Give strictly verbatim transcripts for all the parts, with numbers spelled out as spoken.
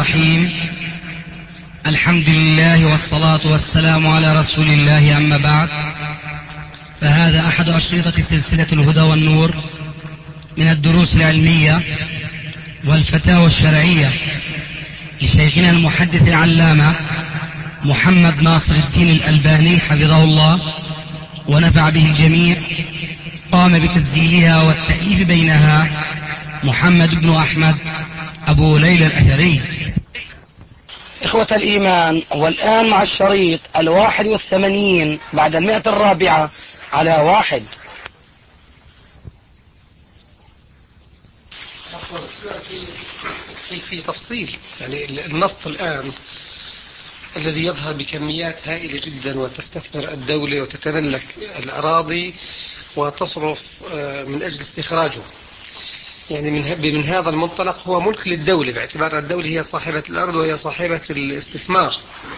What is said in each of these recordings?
الرحيم. الحمد لله والصلاة والسلام على رسول الله، أما بعد، فهذا أحد أشرطة سلسلة الهدى والنور من الدروس العلمية والفتاوى الشرعية لشيخنا المحدث العلامة محمد ناصر الدين الألباني حفظه الله ونفع به الجميع. قام بتسجيلها والتأليف بينها محمد بن أحمد أبو ليلى الأثري. إخوة الإيمان، والآن مع الشريط الواحد والثمانين بعد المئة الرابعة على واحد. في في تفصيل يعني النفط الآن الذي يظهر بكميات هائلة جدا وتستثمر الدولة وتتملك الأراضي وتصرف من أجل استخراجه، يعني من من هذا المنطلق هو ملك للدولة، باعتبار الدولة هي صاحبة الأرض وهي صاحبة الاستثمار.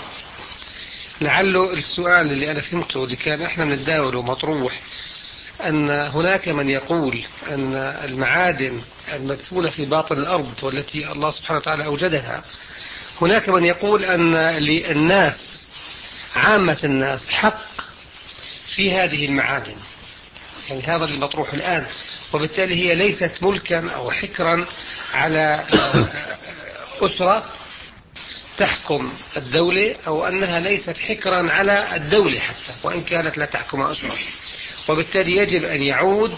لعله السؤال اللي أنا فهمته اللي كان إحنا بنتداوله مطروح، أن هناك من يقول أن المعادن المدفونة في باطن الأرض والتي الله سبحانه وتعالى أوجدها، هناك من يقول أن للناس عامة الناس حق في هذه المعادن، يعني هذا المطروح الآن، وبالتالي هي ليست ملكا أو حكرا على أسرة تحكم الدولة، أو أنها ليست حكرا على الدولة حتى وإن كانت لا تحكم أسرة، وبالتالي يجب أن يعود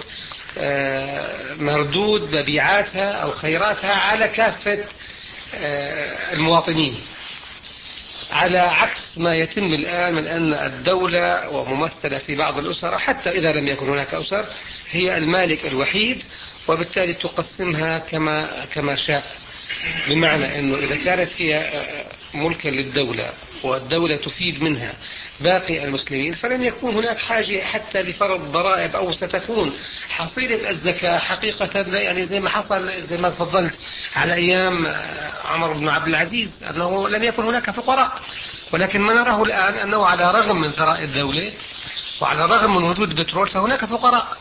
مردود مبيعاتها أو خيراتها على كافة المواطنين، على عكس ما يتم الآن من أن الدولة وممثلة في بعض الأسر، حتى إذا لم يكن هناك أسر، هي المالك الوحيد، وبالتالي تقسمها كما كما شاء. بمعنى أنه إذا كانت هي ملكا للدولة والدولة تفيد منها باقي المسلمين، فلن يكون هناك حاجة حتى لفرض ضرائب، أو ستكون حصيلة الزكاة حقيقة يعني زي ما حصل، زي ما تفضلت، على أيام عمر بن عبد العزيز، أنه لم يكن هناك فقراء. ولكن ما نراه الآن أنه على رغم من ثراء الدولة وعلى رغم من وجود بترول فهناك فقراء.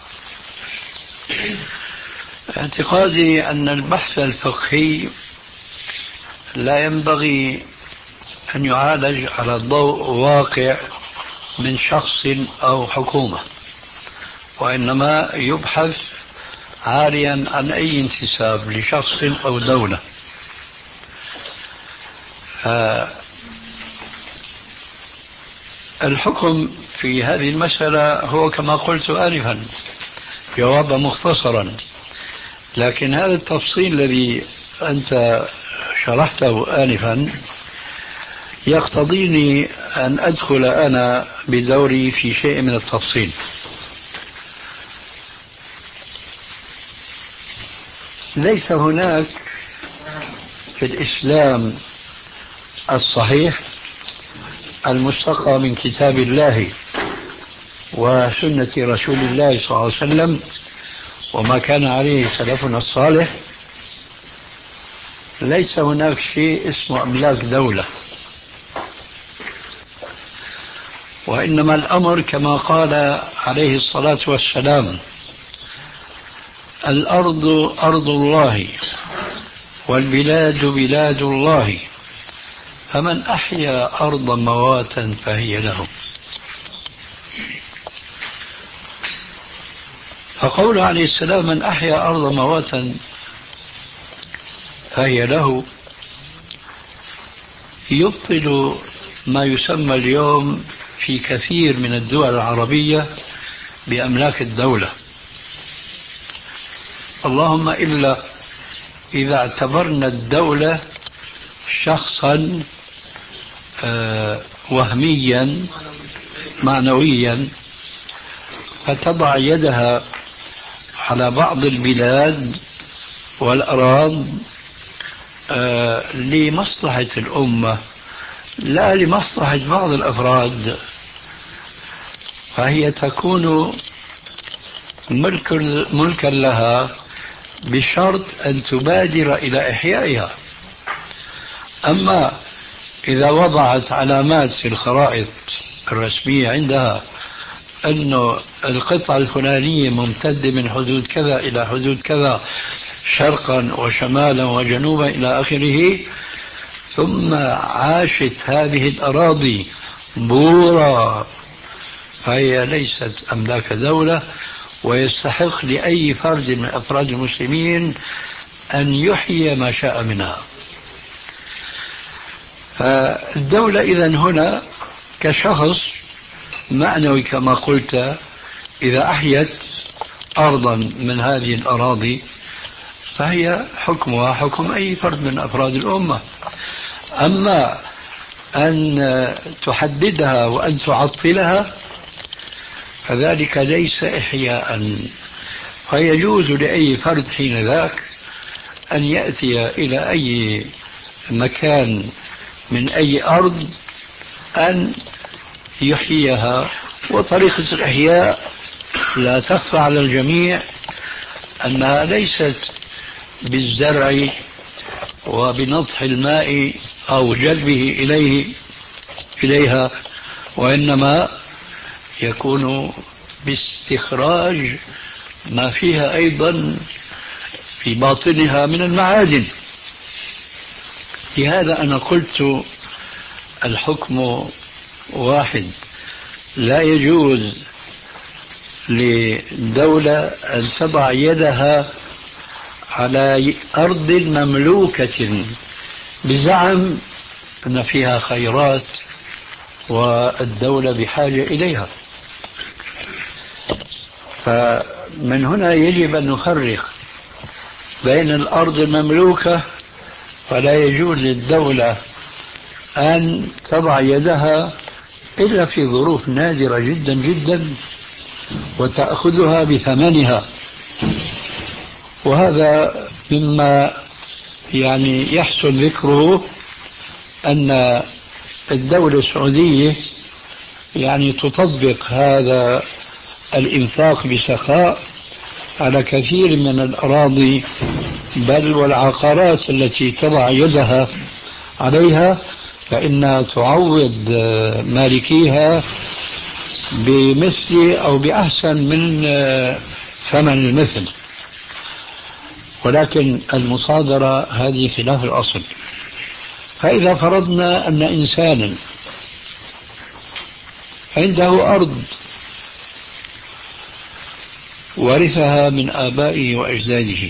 اعتقادي أن البحث الفقهي لا ينبغي أن يعالج على ضوء واقع من شخص أو حكومة، وإنما يبحث عاريا عن أي انتساب لشخص أو دولة. الحكم في هذه المسألة هو كما قلت آنفا، جوابا مختصرا، لكن هذا التفصيل الذي أنت شرحته آنفا يقتضيني أن أدخل أنا بدوري في شيء من التفصيل. ليس هناك في الإسلام الصحيح المستقى من كتاب الله وسنة رسول الله صلى الله عليه وسلم وما كان عليه سلفنا الصالح، ليس هناك شيء اسمه أملاك دولة، وإنما الأمر كما قال عليه الصلاة والسلام: الأرض أرض الله والبلاد بلاد الله، فمن أحيا أرضا مواتا فهي له. فقول عليه السلام من أحيا أرضا مواتا فهي له يبطل ما يسمى اليوم في كثير من الدول العربية بأملاك الدولة، اللهم إلا إذا اعتبرنا الدولة شخصا وهميا معنويا، فتضع يدها على بعض البلاد والأراض لمصلحة الأمة لا لمصلحة بعض الأفراد، فهي تكون ملك ملكا لها بشرط أن تبادر إلى إحيائها. أما إذا وضعت علامات في الخرائط الرسمية عندها أن القطعة الفلانية ممتدة من حدود كذا إلى حدود كذا شرقا وشمالا وجنوبا إلى آخره، ثم عاشت هذه الأراضي بورا، فهي ليست أملاك دولة، ويستحق لأي فرد من أفراد المسلمين أن يحيي ما شاء منها. فالدولة إذن هنا كشخص معنوي كما قلت، إذا أحيت أرضا من هذه الأراضي فهي حكمها حكم أي فرد من أفراد الأمة. أما أن تحددها وأن تعطلها فذلك ليس إحياء، فيجوز لأي فرد حين ذاك أن يأتي إلى أي مكان من أي أرض أن يحييها. وطريقة الإحياء لا تخفى على الجميع أنها ليست بالزرع وبنضح الماء أو جلبه إليه إليها، وإنما يكون باستخراج ما فيها أيضا في باطنها من المعادن. لهذا أنا قلت الحكم واحد، لا يجوز لدولة أن تضع يدها على أرض مملوكة بزعم أن فيها خيرات والدولة بحاجة إليها. فمن هنا يجب أن نفرق بين الأرض المملوكة، فلا يجوز للدولة أن تضع يدها إلا في ظروف نادرة جدا جدا وتأخذها بثمنها. وهذا مما يعني يحسن ذكره أن الدولة السعودية يعني تطبق هذا الإنفاق بسخاء على كثير من الأراضي، بل والعقارات التي تضع يدها عليها فإنها تعوض مالكيها بمثل أو بأحسن من ثمن المثل. ولكن المصادرة هذه خلاف الأصل. فإذا فرضنا أن إنسانا عنده أرض ورثها من آبائه وأجداده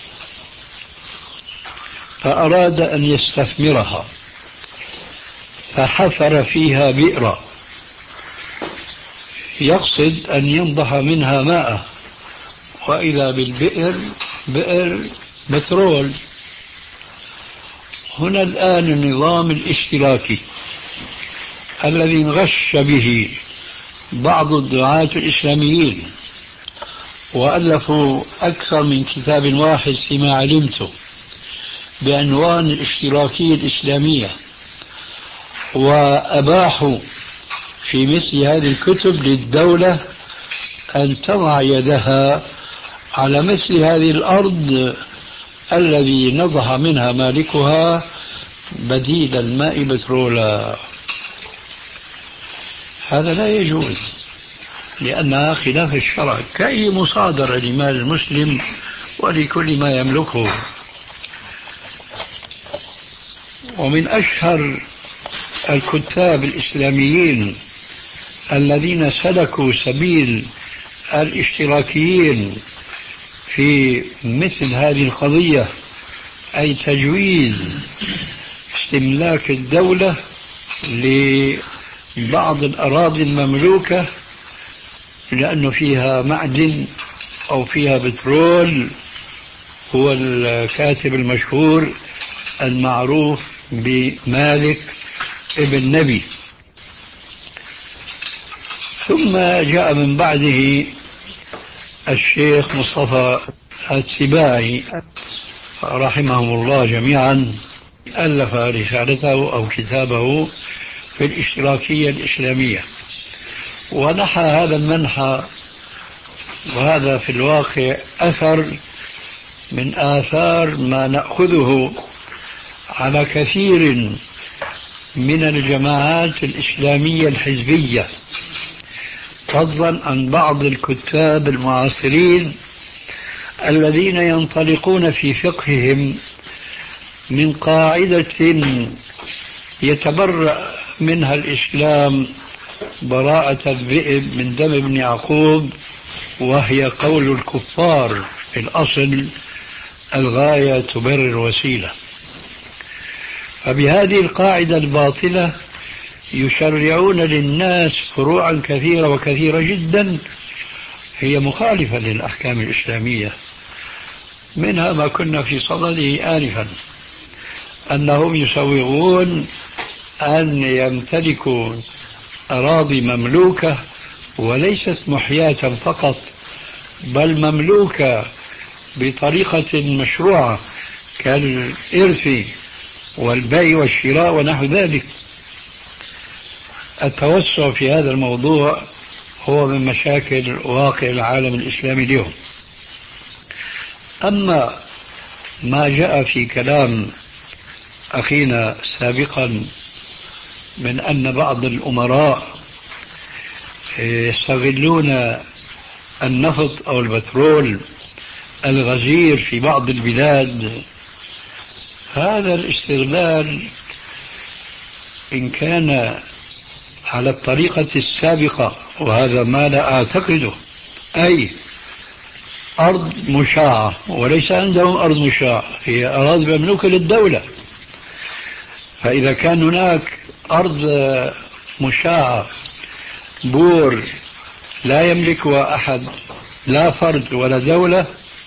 فأراد أن يستثمرها فحفر فيها بئرا يقصد أن ينضح منها ماء، وإذا بالبئر بئر بترول. هنا الآن النظام الاشتراكي الذي انغش به بعض الدعاة الإسلاميين وألفوا أكثر من كتاب واحد فيما علمته بعنوان الاشتراكية الإسلامية، وأباحوا في مثل هذه الكتب للدولة أن تضع يدها على مثل هذه الأرض الذي نضح منها مالكها بديل الماء بترولا. هذا لا يجوز لأنها خلاف الشرع، كأي مصادرة لمال المسلم ولكل ما يملكه. ومن أشهر الكتاب الإسلاميين الذين سلكوا سبيل الاشتراكيين في مثل هذه القضية، أي تجويز استملاك الدولة لبعض الأراضي المملوكة لأنه فيها معدن أو فيها بترول، هو الكاتب المشهور المعروف بمالك ابن نبي. ثم جاء من بعده الشيخ مصطفى السباعي رحمهم الله جميعا، ألف رسالته أو كتابه في الاشتراكية الإسلامية، ونحى هذا المنحى. وهذا في الواقع أثر من آثار ما نأخذه على كثير من الجماعات الإسلامية الحزبية، فضلا عن بعض الكتاب المعاصرين الذين ينطلقون في فقههم من قاعدة يتبرأ منها الإسلام براءة الذئب من دم ابن يعقوب، وهي قول الكفار في الأصل الغاية تبرر الوسيلة. فبهذه القاعدة الباطلة يشرعون للناس فروعا كثيرة وكثيرة جدا هي مخالفة للأحكام الإسلامية، منها ما كنا في صدده آنفا، أنهم يسوغون أن يمتلكوا أراضي مملوكة وليست محياة فقط، بل مملوكة بطريقة مشروعة كالإرث والبيع والشراء ونحو ذلك. التوسع في هذا الموضوع هو من مشاكل واقع العالم الإسلامي اليوم. أما ما جاء في كلام أخينا سابقا من أن بعض الأمراء يستغلون النفط أو البترول الغزير في بعض البلاد، هذا الاستغلال إن كان على الطريقة السابقة، وهذا ما لا أعتقده، أي أرض مشاعة، وليس عندهم أرض مشاعة، هي أراضي مملوكة للدولة. فإذا كان هناك أرض مشاعة بور لا يملكها أحد، لا فرد ولا دولة،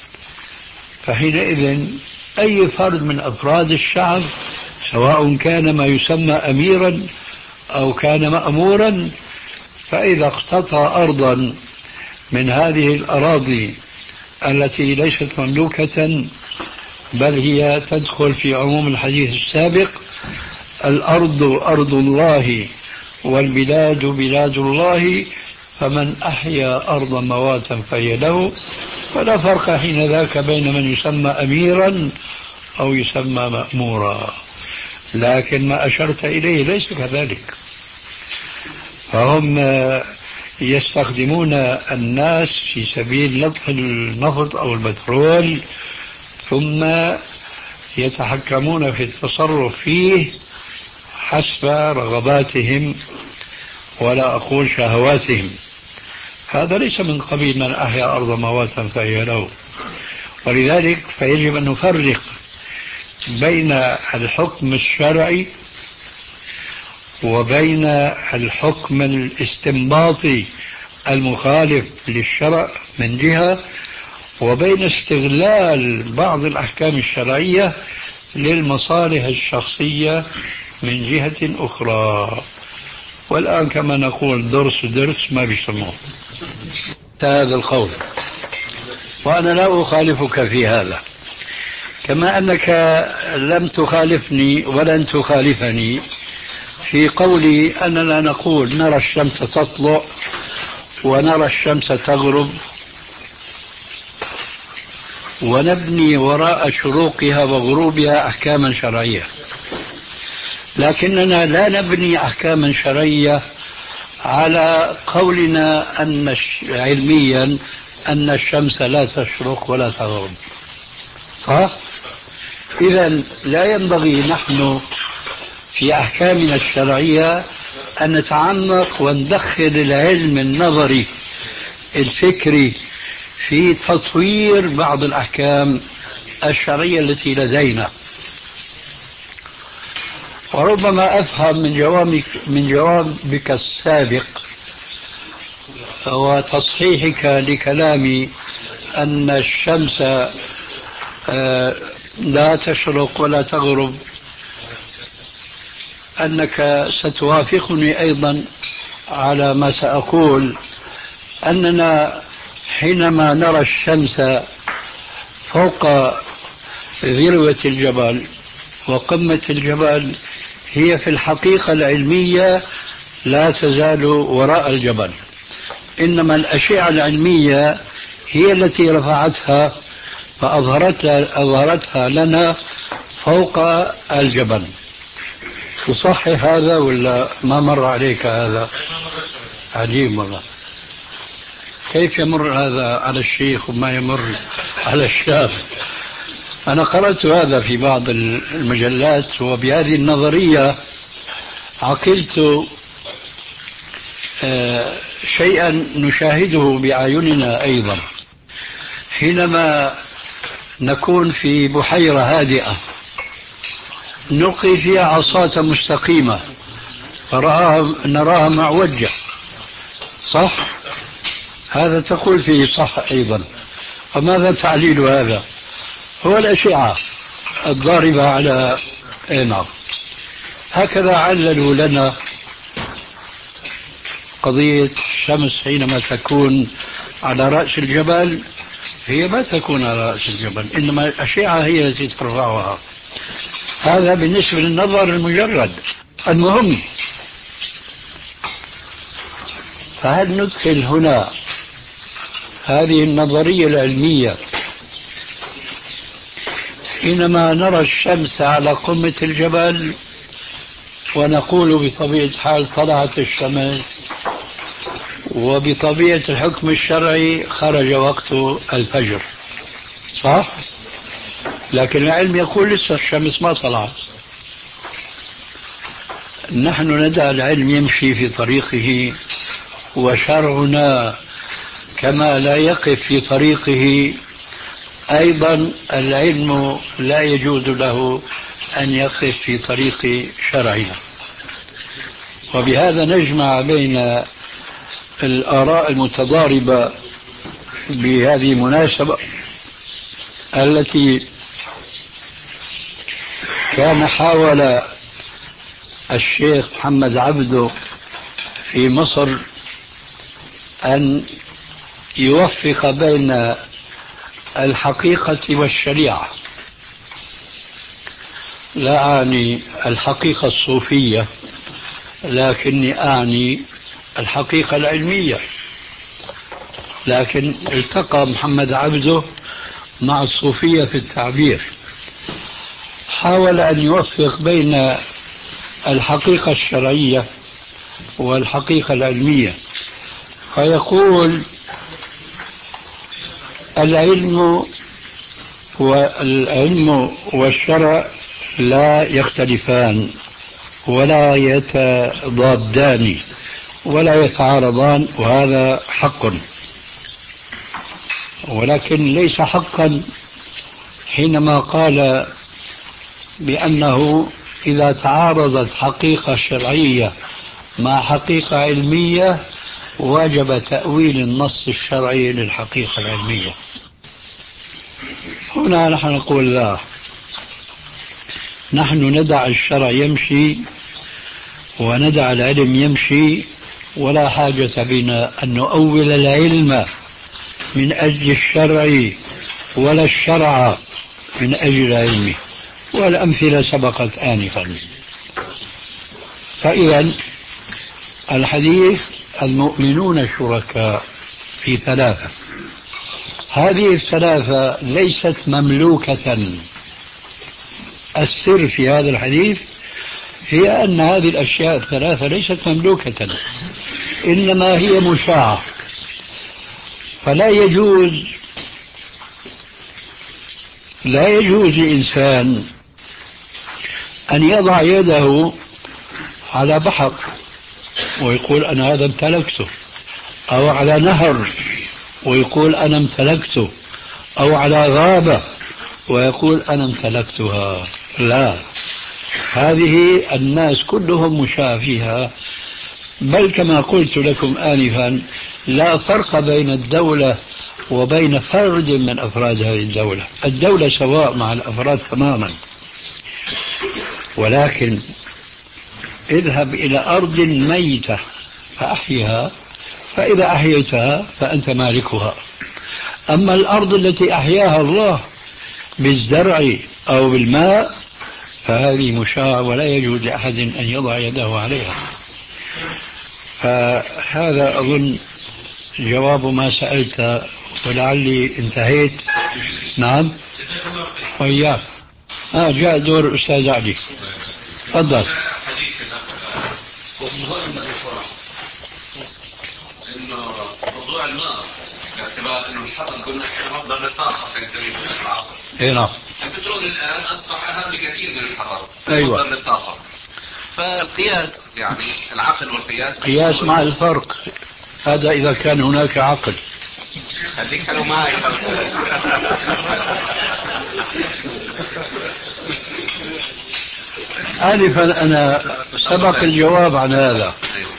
فحينئذ أي فرد من أفراد الشعب سواء كان ما يسمى أميرا أو كان مأمورا، فإذا اقتطع أرضا من هذه الأراضي التي ليست مملوكة بل هي تدخل في عموم الحديث السابق، الأرض أرض الله والبلاد بلاد الله، فمن أحيا أرضا مواتا فهي له، فلا فرق حين ذاك بين من يسمى أميرا أو يسمى مأمورا. لكن ما أشرت إليه ليس كذلك، فهم يستخدمون الناس في سبيل نطح النفط أو البترول، ثم يتحكمون في التصرف فيه حسب رغباتهم ولا أقول شهواتهم. هذا ليس من قبيل من أحيا أرض مواتا فهي له. ولذلك فيجب أن نفرق بين الحكم الشرعي وبين الحكم الاستنباطي المخالف للشرع من جهة، وبين استغلال بعض الأحكام الشرعية للمصالح الشخصية من جهة أخرى. والآن كما نقول درس درس ما بيسموه هذا القول، وأنا لا أخالفك في هذا، كما أنك لم تخالفني ولن تخالفني في قولي أننا نقول نرى الشمس تطلع ونرى الشمس تغرب ونبني وراء شروقها وغروبها أحكاما شرعية، لكننا لا نبني أحكاما شرعية على قولنا أن علميا أن الشمس لا تشرق ولا تغرب، صح؟ إذن لا ينبغي نحن في أحكامنا الشرعية أن نتعمق وندخل العلم النظري الفكري في تطوير بعض الأحكام الشرعية التي لدينا. وربما أفهم من جوابك من جوابك السابق وتصحيحك لكلامي أن الشمس لا تشرق ولا تغرب أنك ستوافقني أيضا على ما سأقول، أننا حينما نرى الشمس فوق ذروة الجبل وقمة الجبل هي في الحقيقة العلمية لا تزال وراء الجبل، إنما الأشعة العلمية هي التي رفعتها فأظهرتها أظهرتها لنا فوق الجبل. تصحح هذا ولا ما مر عليك هذا؟ عجيب والله، كيف يمر هذا على الشيخ وما يمر على الشاب؟ أنا قرأت هذا في بعض المجلات، وبهذه النظرية عقلت شيئا نشاهده بأعيننا أيضا حينما نكون في بحيرة هادئة نلقي فيها عصاة مستقيمة نراها معوجة، صح؟ هذا تقول فيه صح أيضا. فماذا تعليل هذا؟ هو الأشعة الضاربة على نعم. هكذا عللوا لنا قضية الشمس حينما تكون على رأس الجبل، هي ما تكون على رأس الجبل، إنما الأشعة هي التي ترفعها. هذا بالنسبة للنظر المجرد. المهم، فهل ندخل هنا هذه النظرية العلمية حينما نرى الشمس على قمة الجبل ونقول بطبيعة الحال طلعت الشمس، وبطبيعة الحكم الشرعي خرج وقت الفجر، صح؟ لكن العلم يقول لسه الشمس ما طلعت. نحن ندع العلم يمشي في طريقه، وشرعنا كما لا يقف في طريقه أيضا العلم لا يجوز له أن يقف في طريق شرعنا. وبهذا نجمع بين الآراء المتضاربة بهذه المناسبة التي كان حاول الشيخ محمد عبده في مصر أن يوفق بين الحقيقة والشريعة. لا أعني الحقيقة الصوفية، لكني أعني الحقيقة العلمية. لكن التقى محمد عبده مع الصوفية في التعبير، حاول أن يوفق بين الحقيقة الشرعية والحقيقة العلمية، فيقول العلم والعلم والشرع لا يختلفان ولا يتضادان ولا يتعارضان، وهذا حق. ولكن ليس حقا حينما قال بأنه إذا تعارضت حقيقة شرعية مع حقيقة علمية وجب تأويل النص الشرعي للحقيقة العلمية. هنا نحن نقول لا، نحن ندع الشرع يمشي وندع العلم يمشي، ولا حاجة بنا أن نؤول العلم من أجل الشرع ولا الشرع من أجل العلم، والأمثلة سبقت آنفا. فإذا الحديث المؤمنون شركاء في ثلاثة، هذه الثلاثة ليست مملوكة. السر في هذا الحديث هي أن هذه الأشياء الثلاثة ليست مملوكة، إنما هي مشاعة. فلا يجوز لا يجوز لإنسان أن يضع يده على بحر ويقول أنا هذا امتلكته، أو على نهر ويقول أنا امتلكته، أو على غابة ويقول أنا امتلكتها. لا، هذه الناس كلهم مشاة فيها. بل كما قلت لكم آنفا لا فرق بين الدولة وبين فرد من أفراد هذه الدولة. الدولة سواء مع الأفراد تماما، ولكن اذهب إلى أرض ميتة فأحيها، فإذا أحييتها فأنت مالكها. أما الأرض التي أحياها الله بالزرع أو بالماء فهذه مشاع ولا يجوز لأحد أن يضع يده عليها. فهذا أظن جواب ما سألت، ولعلي انتهيت. نعم وإياك. آه جاء دور الأستاذ علي، تفضل. انه موضوع النار باعتبار انه الحطب قلنا احنا مصدر للطاقه في سبيل العصر. اي نعم. البترول الان اصبح اهم بكثير من الحطب أيوة. مصدر للطاقه. فالقياس يعني العقل والقياس قياس مع الفرق، هذا إذا كان هناك عقل. خليك حلو معي. آنفا أنا سبق الجواب عن هذا.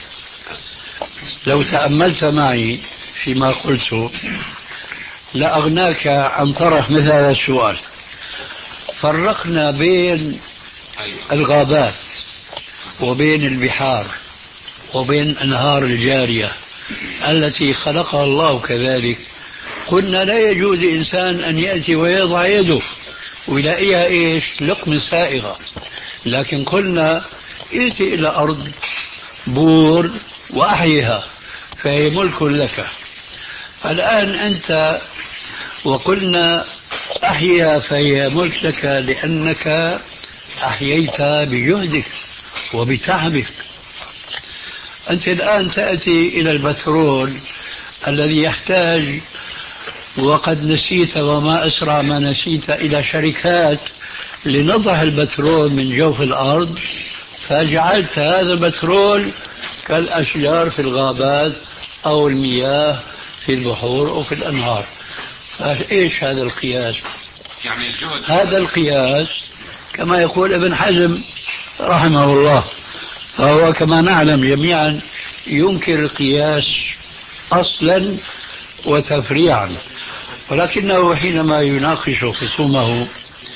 لو تأملت معي فيما قلت لأغناك عن طرح مثل هذا السؤال. فرقنا بين الغابات وبين البحار وبين الأنهار الجارية التي خلقها الله كذلك. قلنا لا يجوز إنسان أن يأتي ويضع يده ويلاقيها إيش لقمة سائغة، لكن قلنا ائتي إلى أرض بور وأحيها فهي ملك لك. الآن أنت وقلنا أحيها فهي ملك لك لأنك أحييت بجهدك وبتعبك. أنت الآن تأتي إلى البترول الذي يحتاج، وقد نسيت وما أسرع ما نسيت، إلى شركات لنضع البترول من جوف الأرض، فجعلت هذا البترول كالأشجار في الغابات أو المياه في البحور أو في الأنهار. فإيش هذا القياس؟ يعني الجهد هذا القياس كما يقول ابن حزم رحمه الله، فهو كما نعلم جميعا ينكر القياس أصلا وتفريعا، ولكنه حينما يناقش خصومه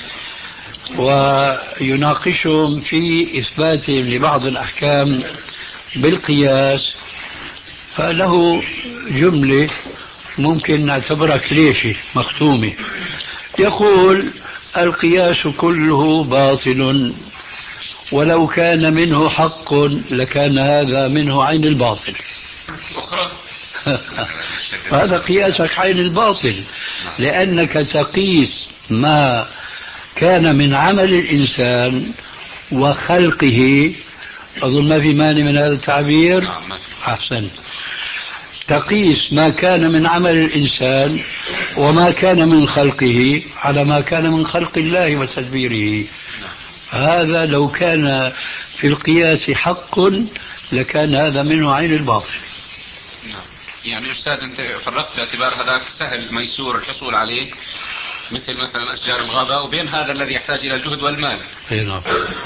ويناقشهم في إثباتهم لبعض الأحكام بالقياس فله جملة ممكن نعتبرها كليشة مختومة. يقول القياس كله باطل، ولو كان منه حق لكان هذا منه عين الباطل. أخرى هذا قياسك عين الباطل، لأنك تقيس ما كان من عمل الإنسان وخلقه. أظن ما في مانع من هذا التعبير. أحسن. تقيس ما كان من عمل الإنسان وما كان من خلقه على ما كان من خلق الله وتدبيره. هذا لو كان في القياس حق لكان هذا منه عين الباطل. يعني أستاذ أنت فرقت اعتبار هذاك سهل ميسور الحصول عليه مثل مثلا أشجار الغابة، وبين هذا الذي يحتاج إلى الجهد والمال. أي نعم.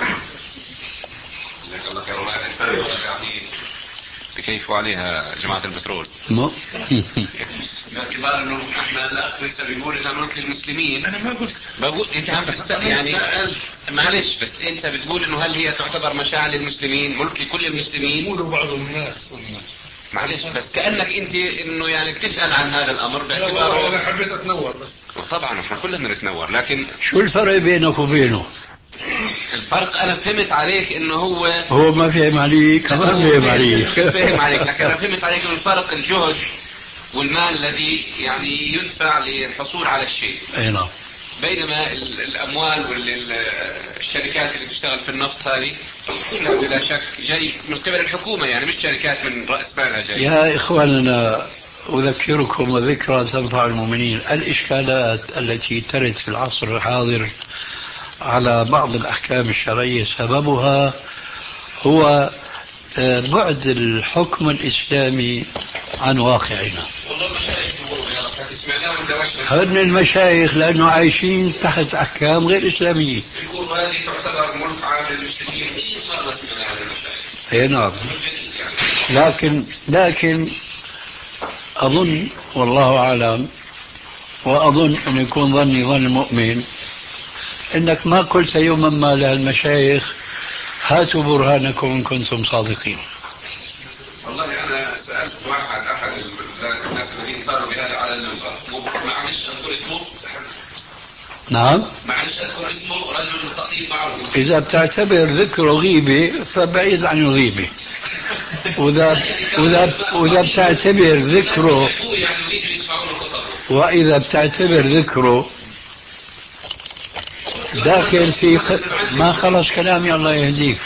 جزاك الله خير. وهذا الفرق يعني بكيفوا عليها جماعة البترول باعتبار انه احنا الاخ لسه بيقول انها ملك للمسلمين. انا ما قلت بقول انت عم تست يعني معلش، بس انت بتقول انه هل هي تعتبر مشاعر للمسلمين ملك لكل المسلمين؟ يقولوا بعض الناس معلش، بس كأنك انت انه يعني بتسأل عن هذا الامر باعتباره. انا حبيت اتنور بس. طبعا احنا كلنا نتنور، لكن شو الفرق بينك وبينه؟ الفرق انا فهمت عليك انه هو هو ما فهم عليك كمان فهم عليك فهم عليك لكن انا فهمت عليك انه الفرق الجهد والمال الذي يعني يدفع للحصول على الشيء. اي نعم. بينما الاموال والشركات اللي بتشتغل في النفط هذه كلها بلا شك جاي من قبل الحكومة، يعني مش شركات من رأس مالها جاي. يا اخواننا اذكركم وذكرى تنفع المؤمنين، الاشكالات التي ترد في العصر الحاضر على بعض الأحكام الشرعية سببها هو بعد الحكم الإسلامي عن واقعنا. هن المشايخ لأنه عايشين تحت أحكام غير إسلامية. يقول هذه تعتبر ملك عام للمسلمين. اي نعم. لكن لكن أظن والله أعلم، وأظن أن يكون ظني ظن المؤمن إنك ما قلت يوما ما للمشايخ هاتوا برهانكم إن كنتم صادقين. والله أنا سألت واحد أحد الناس الذين قالوا بهذا على المنبر، معلش أذكر اسمه. نعم. معلش أذكر اسمه، رجل خطيب معروف. إذا بتعتبر ذكره غيبة فبعيد عن الغيبة. وإذا وإذا وإذا بتعتبر ذكره وإذا بتعتبر ذكره داخل في خ... ما خلص كلامي الله يهديك.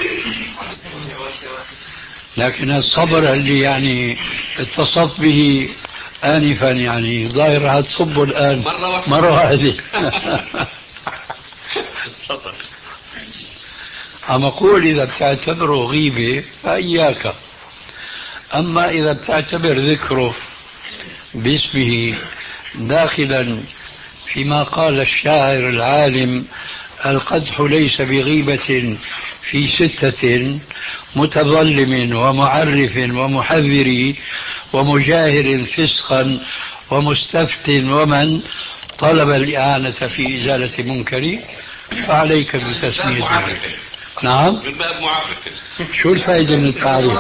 لكن الصبر اللي يعني اتصف به آنفا يعني ظاهر هتصبه الآن مرة واحدة. عم أقول إذا بتعتبره غيبة فإياك، أما إذا بتعتبر ذكره باسمه داخلا فيما قال الشاعر العالم: القدح ليس بغيبة في ستة، متظلم ومعرف ومحذر ومجاهر فسقا ومستفت ومن طلب الإعانة في إزالة منكر، فعليك بتسميته. نعم، من باب معرف. شو الفائدة من التعريف؟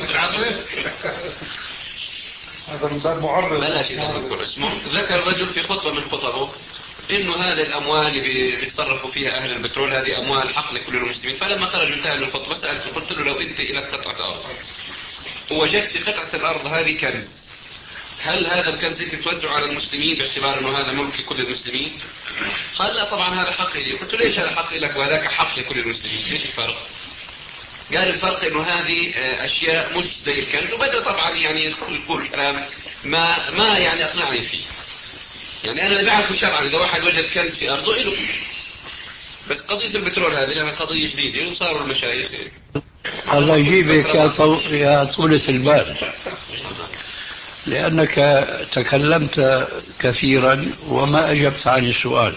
هذا من باب معرف. بلاش إذا نذكر اسمه. ذكر رجل في خطبة من خطبه إنه هذه الأموال اللي بيتصرفوا فيها أهل البترول هذه أموال حق لكل المسلمين. فلما خرج انتهى من الخطبة سألته قلت له: لو أنت إلى قطعة أرض ووجدت في قطعة الأرض هذه كنز، هل هذا الكنز أنت توزعه على المسلمين باعتبار أنه هذا ملك كل المسلمين؟ قال: لا طبعا هذا حق لي. قلت له: ليش هذا حق لك وهذاك حق لكل المسلمين؟ ليش الفرق؟ قال: الفرق انه هذه اشياء مش زي الكنز. وبدأ طبعا يعني يقول كلام ما ما يعني اقنعني فيه. يعني انا اللي بعرفه شرعا اذا واحد وجد كنز في ارضه له، بس قضية البترول هذه لها قضية جديدة وصاروا المشايخ. الله يجيبك يا, طو... يا طولة البال، لأنك تكلمت كثيرا وما أجبت عن السؤال،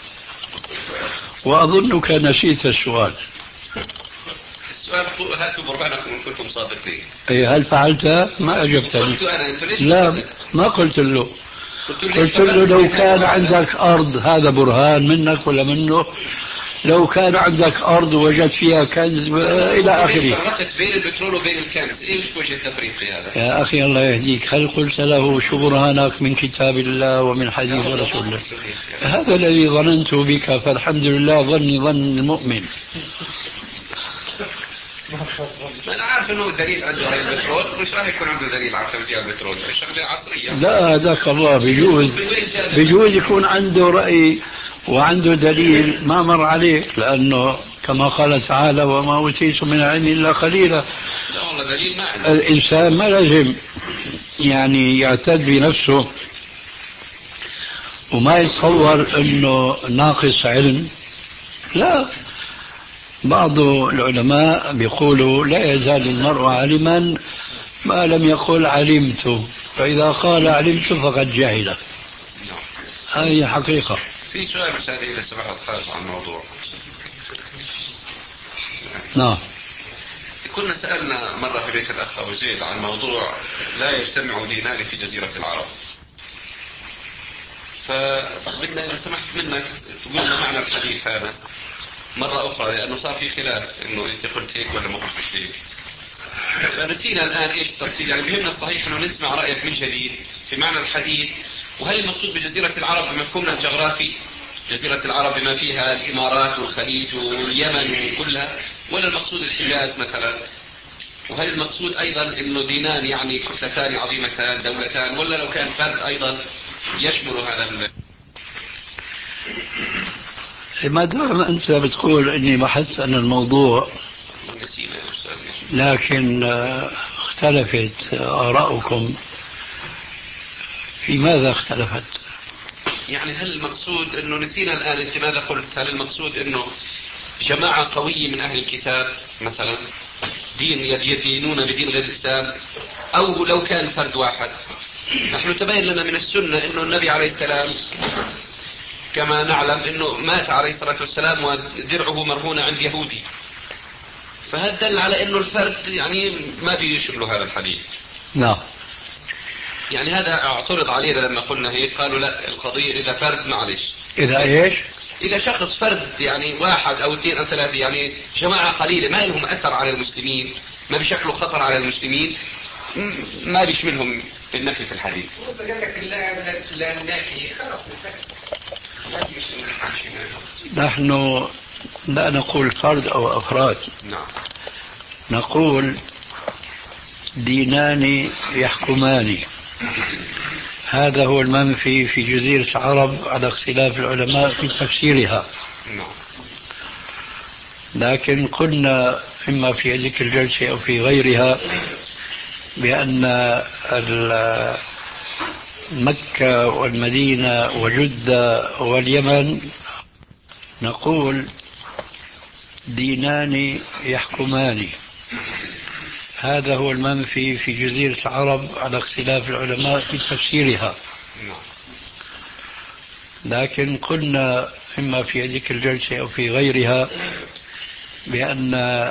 وأظنك نسيت السؤال. السؤال: هاتوا برهانكم إن كنتم صادقين. أي هل فعلت؟ ما أجبتني. قلت أنا أنت ليش؟ لا، ما قلت له. قلت له لو كان عندك أرض هذا برهان منك ولا منه، لو كان عندك أرض وجدت فيها كنز إلى آخره. فرقت بين البترول وبين الكنز، إيش وجه التفريق في هذا؟ يا أخي الله يهديك، هل قلت له شو برهانك من كتاب الله ومن حديث رسول الله؟ هذا الذي ظننت بك، فالحمد لله ظني ظن المؤمن. ما أنا عارف إنه دليل عنده على البترول، مش راح يكون عنده دليل على توزيع البترول، شغلة عصرية. لا هذاك الله، بيجوز بيجوز يكون عنده رأي وعنده دليل ما مر عليك، لأنه كما قال تعالى: وما أوتيتم من العلم إلا قليلا. لا والله دليل ما عنده. الإنسان ما لازم يعني يعتد بنفسه وما يتصور أنه ناقص علم. لا، بعض العلماء بيقولوا: لا يزال المرء عالما ما لم يقل علمت، فإذا قال علمت فقد جهل. هذه حقيقة. في سؤال أستاذي إذا سمحت خارج عن الموضوع. نعم. كنا سألنا مرة في بيت الأخ أبو زيد عن موضوع لا يجتمع دينان في جزيرة العرب، فبدنا إذا سمحت منك تقول لنا معنى الحديث هذا مرة أخرى، لأنه صار في خلاف إنه أنت قلت هيك ولا ما قلت هيك. فنسينا الآن إيش التفصيل، يعني بهمنا الصحيح إنه نسمع رأيك من جديد في معنى الحديث. وهل المقصود بجزيرة العرب بمفهومنا الجغرافي جزيرة العرب بما فيها الإمارات والخليج واليمن كلها، ولا المقصود الحجاز مثلا؟ وهل المقصود أيضا إنه دينان يعني كتلتان عظيمتان دولتان، ولا لو كان فرد أيضا يشمل هذا ال... ما دام أنت بتقول إني بحثت عن الموضوع نسينا يا أستاذ، لكن اختلفت آراؤكم. في ماذا اختلفت؟ يعني هل المقصود انه نسينا الان انت ماذا قلت؟ هل المقصود انه جماعة قوية من اهل الكتاب مثلا دين يدينون بدين غير الاسلام، او لو كان فرد واحد؟ نحن تبين لنا من السنة انه النبي عليه السلام كما نعلم انه مات عليه الصلاة والسلام ودرعه مرهونة عند يهودي، فهذا دل على انه الفرد يعني ما بيشمله هذا الحديث. نعم. يعني هذا اعترض علينا لما قلنا هيك، قالوا لا القضية إذا فرد معلش. إذا إيش؟ إذا شخص فرد يعني واحد أو اثنين أو ثلاثة، يعني جماعة قليلة ما لهم أثر على المسلمين، ما بيشكلوا خطر على المسلمين، ما بيشملهم النفي في الحديث. قال لك لا لا النافي خلاص. نحن لا نقول فرد أو أفراد. نعم. نقول دينان يحكمان. هذا هو المنفي في جزيرة العرب على اختلاف العلماء في تفسيرها. لكن قلنا إما في هذه الجلسة أو في غيرها بأن مكة والمدينة وجدة واليمن نقول دينان يحكمان، هذا هو المنفي في جزيرة العرب على اختلاف العلماء في تفسيرها. لكن قلنا إما في هذه الجلسة أو في غيرها بأن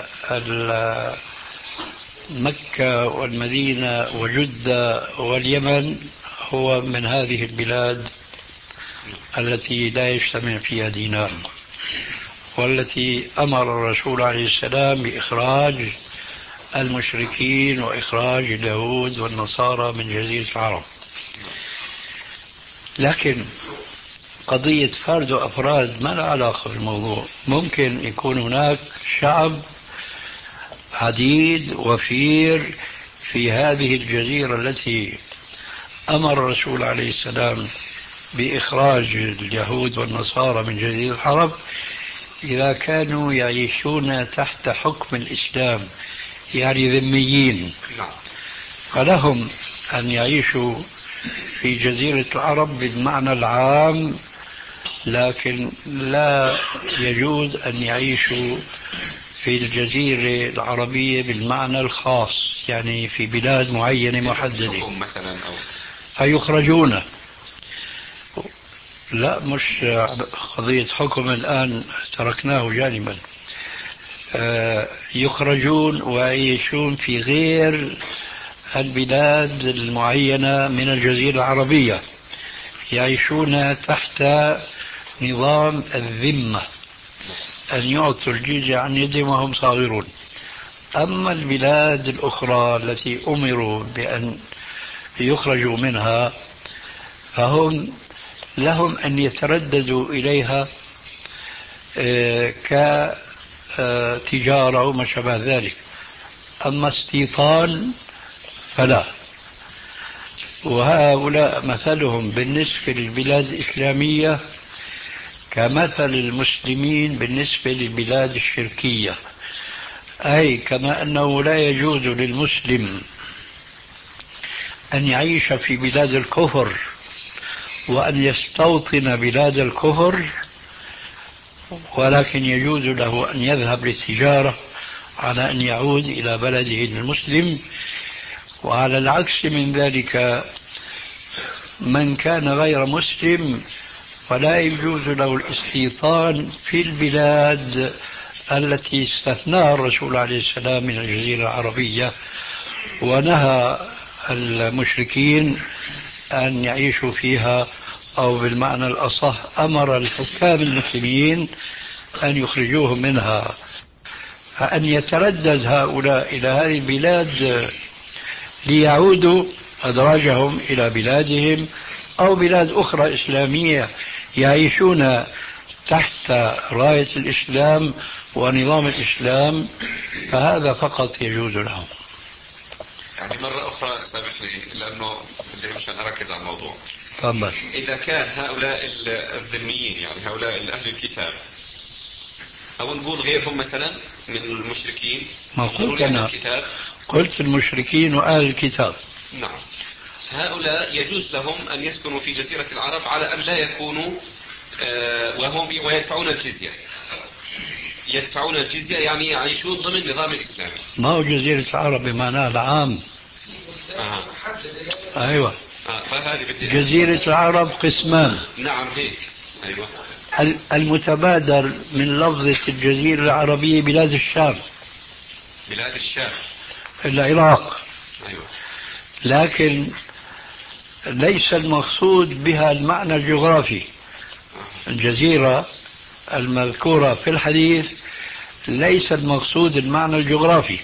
مكة والمدينة وجدة واليمن هو من هذه البلاد التي لا يجتمع فيها دينار، والتي أمر الرسول عليه السلام بإخراج المشركين وإخراج اليهود والنصارى من جزيرة العرب. لكن قضية فرد أفراد ما لها علاقة بالموضوع. ممكن يكون هناك شعب عديد وفير في هذه الجزيرة التي أمر الرسول عليه السلام بإخراج اليهود والنصارى من جزيرة العرب، إذا كانوا يعيشون تحت حكم الإسلام، يعني ذميين، فلهم أن يعيشوا في جزيرة العرب بالمعنى العام، لكن لا يجوز أن يعيشوا في الجزيرة العربية بالمعنى الخاص، يعني في بلاد معينة محددة مثلا أو فيخرجون. لا، مش قضية حكم الآن، تركناه جانبا. يخرجون ويعيشون في غير البلاد المعينة من الجزيرة العربية، يعيشون تحت نظام الذمة، أن يعطوا الجزية عن يدهم وهم صاغرون. أما البلاد الأخرى التي أمروا بأن يخرجوا منها فهم لهم أن يترددوا إليها كتجارة وما شابه ذلك، أما استيطان فلا. وهؤلاء مثلهم بالنسبة للبلاد الإسلامية كمثل المسلمين بالنسبة للبلاد الشركية، أي كما أنه لا يجوز للمسلم أن يعيش في بلاد الكفر وأن يستوطن بلاد الكفر، ولكن يجوز له أن يذهب للتجارة على أن يعود إلى بلده المسلم. وعلى العكس من ذلك، من كان غير مسلم فلا يجوز له الاستيطان في البلاد التي استثناها الرسول عليه السلام من الجزيرة العربية، ونهى المشركين أن يعيشوا فيها، أو بالمعنى الأصح أمر الحكام المسلمين أن يخرجوهم منها. فأن يتردد هؤلاء إلى هذه البلاد ليعودوا أدراجهم إلى بلادهم أو بلاد أخرى إسلامية يعيشون تحت راية الإسلام ونظام الإسلام، فهذا فقط يجوز لهم. يعني مرة أخرى سامحني لأنه اللي مشان أركز على الموضوع. تفضل. إذا كان هؤلاء الذميين، يعني هؤلاء أهل الكتاب، أو نقول غيرهم مثلا من المشركين، ما قلت أنا الكتاب. قلت المشركين وأهل الكتاب. نعم، هؤلاء يجوز لهم أن يسكنوا في جزيرة العرب على أن لا يكونوا آه وهم ويدفعون الجزية، يدفعون الجزية يعني يعيشون ضمن النظام الإسلامي. ما هو جزيرة العرب بمعناه العام. آه. أيوة. آه. فهذه جزيرة العرب قسمان. نعم هيك. أيوة. المتبادر من لفظة الجزيرة العربية بلاد الشام. بلاد الشام. العراق. أيوة. لكن ليس المقصود بها المعنى الجغرافي. الجزيرة المذكورة في الحديث ليس المقصود المعنى الجغرافي.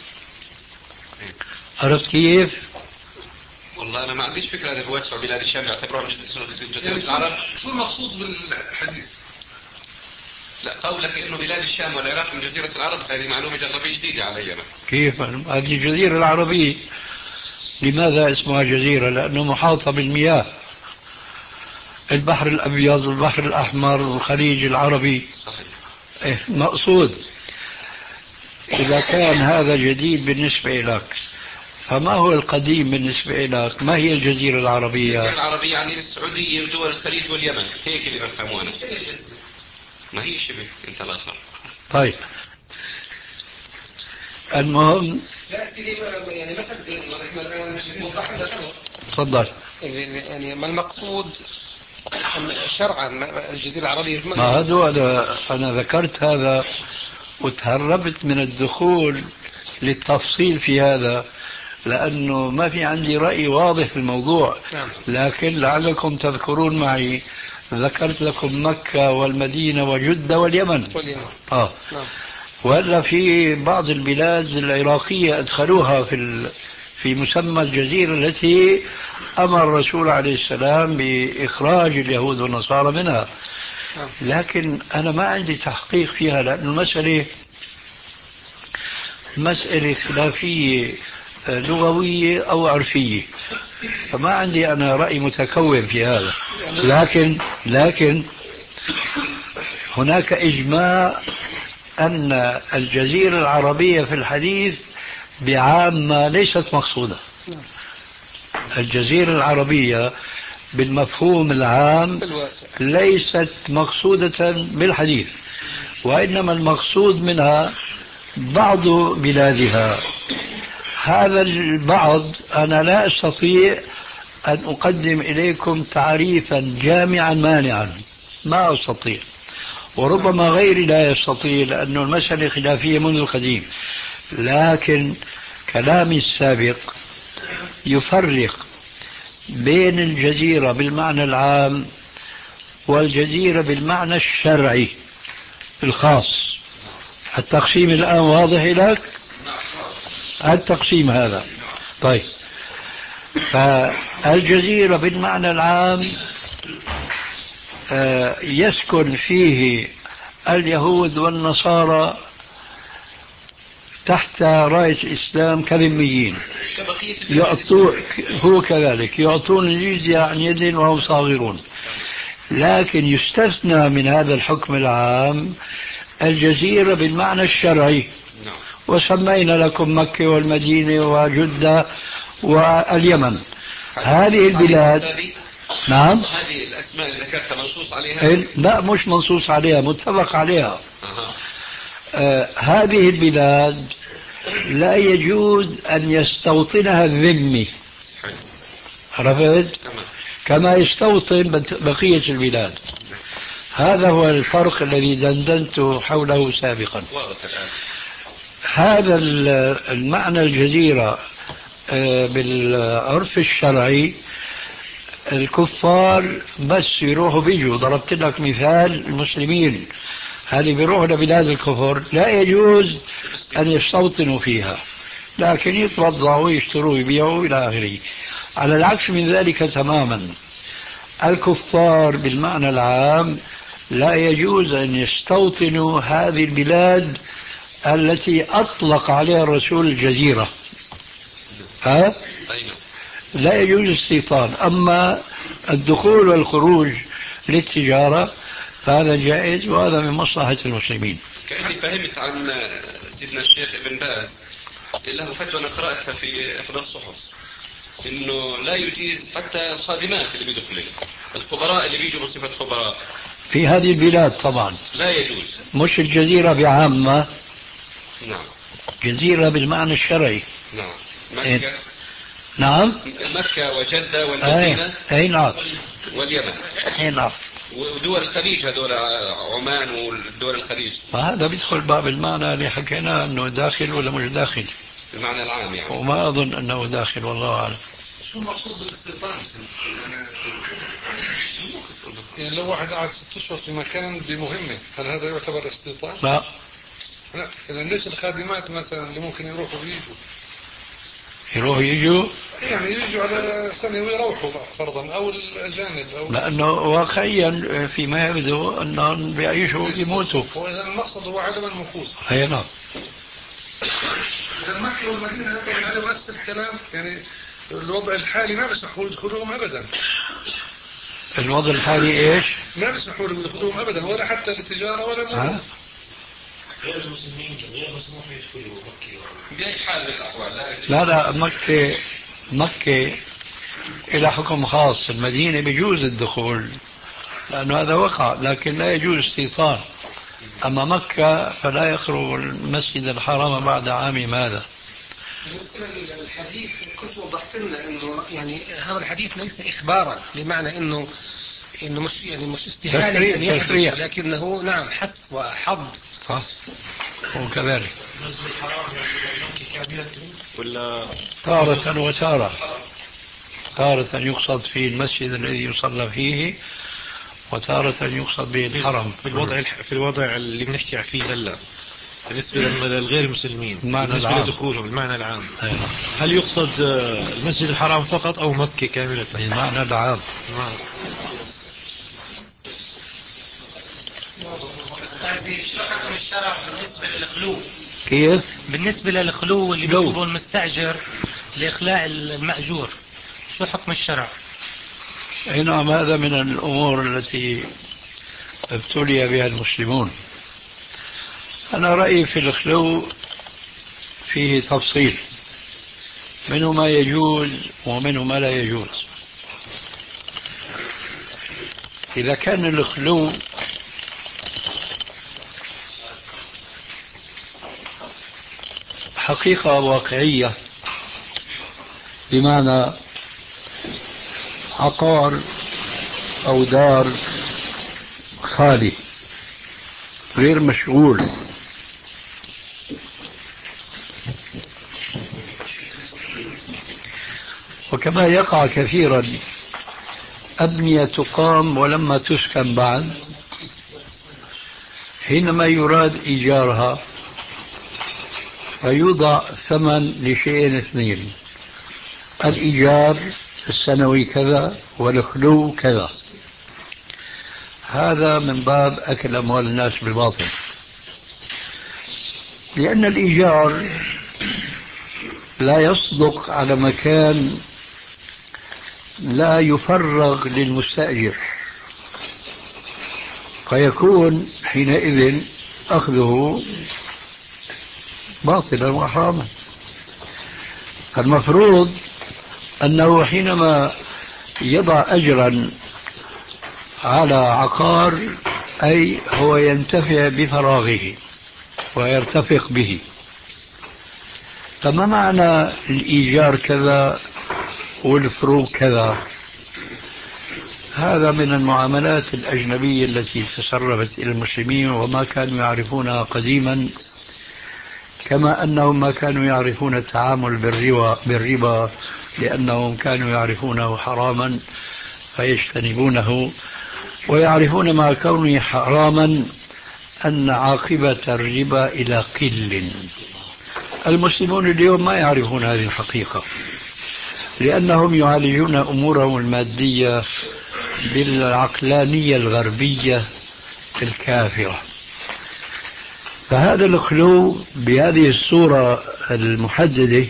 عرفت كيف؟ والله أنا ما عنديش فكرة هذا بوسع بلاد الشام يعتبرون جزيرة العرب. شو المقصود بالحديث؟ لا، قولك إنه بلاد الشام والعراق من جزيرة العرب هذه معلومة جغرافية جديدة علي أنا. كيف؟ هذه الجزيرة العربية لماذا اسمها جزيرة؟ لأنه محاطة بالمياه، البحر الأبيض والبحر الأحمر والخليج العربي. صحيح. إيه مقصود. إذا كان هذا جديد بالنسبة لك، فما هو القديم بالنسبة لك؟ ما هي الجزيرة العربية؟ الجزيرة العربية يعني السعودية ودول الخليج واليمن، هيك اللي بفهمه أنا. ما هي شبه، أنت الآخر. طيب، المهم لا سيدي يعني مثلا نحن الآن وضح لنا تفضل. يعني ما المقصود شرعا الجزيرة العربية؟ ما هذا أنا, أنا ذكرت هذا وتهربت من الدخول للتفصيل في هذا لأنه ما في عندي رأي واضح في الموضوع. نعم. لكن لعلكم تذكرون معي ذكرت لكم مكة والمدينة وجدة واليمن, واليمن. آه. نعم. وإلا في بعض البلاد العراقية أدخلوها في في مسمى الجزيرة التي أمر الرسول عليه السلام بإخراج اليهود والنصارى منها. لكن أنا ما عندي تحقيق فيها لأن المسألة مسألة خلافية لغوية أو عرفية فما عندي أنا رأي متكون في هذا. لكن لكن هناك إجماع أن الجزيرة العربية في الحديث بعامة ليست مقصودة. الجزيرة العربية بالمفهوم العام ليست مقصودة بالحديث وإنما المقصود منها بعض بلادها. هذا البعض أنا لا أستطيع أن أقدم إليكم تعريفا جامعا مانعا ما أستطيع وربما غيري لا يستطيع لأن المسألة خلافية منذ القديم. لكن كلامي السابق يفرق بين الجزيرة بالمعنى العام والجزيرة بالمعنى الشرعي الخاص. التقسيم الآن واضح لك؟ التقسيم هذا طيب. فالجزيرة بالمعنى العام يسكن فيه اليهود والنصارى تحت راية الإسلام كذميين يعطون هو كذلك يعطون الجزية عن يد وهم صاغرون. لكن يستثنى من هذا الحكم العام الجزيرة بالمعنى الشرعي وسمينا لكم مكة والمدينة وجدة واليمن. هذه البلاد نعم هذه الأسماء اللي ذكرتها منصوص عليها؟ لا مش منصوص عليها متفق عليها. أه. آه هذه البلاد لا يجوز أن يستوطنها الذمي عرفت كما يستوطن بقية البلاد. هذا هو الفرق الذي دندنت حوله سابقا. هذا المعنى الجزيرة بالعرف الشرعي الكفار بس يروحوا بيجوا. ضربت لك مثال المسلمين هذه بيروحوا لبلاد الكفر لا يجوز أن يستوطنوا فيها لكن يتوضعوا ويشتروا ويبيعوا إلى آخره. على العكس من ذلك تماما الكفار بالمعنى العام لا يجوز أن يستوطنوا هذه البلاد التي أطلق عليها الرسول الجزيرة. ها؟ لا يجوز الاستيطان. أما الدخول والخروج للتجارة فهذا جائز وهذا من مصلحة المسلمين. كأني فهمت عن سيدنا الشيخ ابن باز له فتوى أنا قرأتها في إحدى الصحف إنه لا يجيز حتى الخادمات اللي بيدخلوا الخبراء اللي بيجوا بصفة خبراء في هذه البلاد طبعا لا يجوز. مش الجزيرة بعامة. نعم. جزيرة بالمعنى الشرعي. نعم. مكة. نعم. مكة وجدة والمدينة. أي نعم. واليمن. أي نعم. ودول الخليج هذول عمان والدول الخليج. فهذا بيدخل باب المعنى اللي حكيناه انه داخل ولا مش داخل. المعنى العام يعني. وما اظن انه داخل والله اعلم. شو المقصود بالاستيطان؟ يعني لو واحد قعد ست اشهر في مكان بمهمة هل هذا يعتبر استيطان؟ لا. لا اذا ليش الخادمات مثلا اللي ممكن يروحوا ويجوا؟ يروحوا يجوا يعني يجوا على سنة ويروحوا فرضا او الاجانب او لانه واقعيا فيما يبدو انهم بيعيشوا ويموتوا. واذا المقصد هو عدم المكوس. اي نعم. اذا مكة والمدينة يعتمد عليهم نفس الكلام يعني الوضع الحالي ما بيسمحوا يدخلوهم ابدا. الوضع الحالي ايش؟ ما بيسمحوا لهم يدخلوهم ابدا ولا حتى للتجارة ولا مرة. غير المسلمين غير مسموح يدخلوا مكة بأي حال من الأحوال. لا لا مكة مكة إلى حكم خاص. المدينة بيجوز الدخول لأنه هذا وقع لكن لا يجوز استيطان أما مكة فلا يخرج المسجد الحرام بعد عام ماذا؟ بالنسبة للحديث كنت وضحت لنا انه يعني هذا الحديث ليس اخبارا بمعنى انه انه مش يعني مش استحالة ان يحدث، لكنه نعم حث وحض. صح وكذلك ولا تارة وتارة، تارة يقصد فيه المسجد الذي يصلى فيه، وتارة يقصد به الحرم. في الوضع في الوضع اللي بنحكي فيه هلا بالنسبة للغير المسلمين، بالنسبة العام. لدخولهم المعنى العام، أيوة. هل يقصد المسجد الحرام فقط أو مكة كاملة؟ المعنى العام. شو حكم الشرع بالنسبة للخلو؟ كيف؟ بالنسبة للخلو اللي بيطلبه المستأجر لإخلاء المأجور، شو حكم الشرع؟ نعم، هذا من الأمور التي ابتلي بها المسلمون. أنا رأيي في الخلو فيه تفصيل، منه ما يجوز ومنه ما لا يجوز. إذا كان الخلو حقيقة واقعية، بمعنى عقار أو دار خالي غير مشغول، وكما يقع كثيرا أبنية تقام ولما تسكن بعد، حينما يراد إيجارها فيوضع ثمن لشيئين اثنين: الإيجار السنوي كذا والخلو كذا. هذا من باب أكل أموال الناس بالباطل، لأن الإيجار لا يصدق على مكان لا يفرغ للمستأجر، فيكون حينئذ أخذه باطلا وحراما. فالمفروض أنه حينما يضع أجرا على عقار أي هو ينتفع بفراغه ويرتفق به. فما معنى الإيجار كذا والفروق كذا؟ هذا من المعاملات الأجنبية التي تسربت إلى المسلمين وما كانوا يعرفونها قديما، كما أنهم ما كانوا يعرفون التعامل بالربا, بالربا لأنهم كانوا يعرفونه حراما فيجتنبونه، ويعرفون مع كونه حراما أن عاقبة الربا إلى قل. المسلمون اليوم ما يعرفون هذه الحقيقة، لأنهم يعالجون أمورهم المادية بالعقلانية الغربية الكافرة. فهذا الخلو بهذه الصورة المحددة،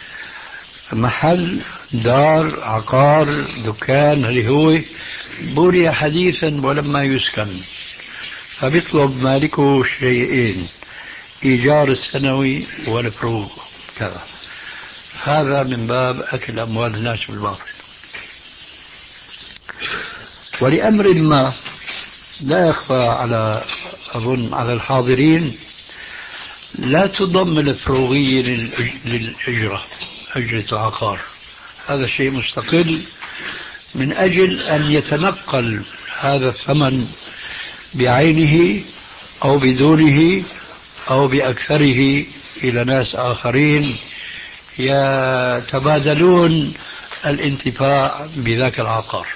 محل، دار، عقار، دكان، اللي هو بني حديثا ولما يسكن، فبيطلب مالكه شيئين: إيجار السنوي والفروق كذا. هذا من باب أكل أموال الناس بالباطل. ولأمر ما لا يخفى على أظن على الحاضرين، لا تضم الفروغية للأجرة، أجرة العقار، هذا شيء مستقل من أجل أن يتنقل هذا الثمن بعينه أو بدونه أو بأكثره إلى ناس آخرين يتبادلون الانتفاع بذاك العقار.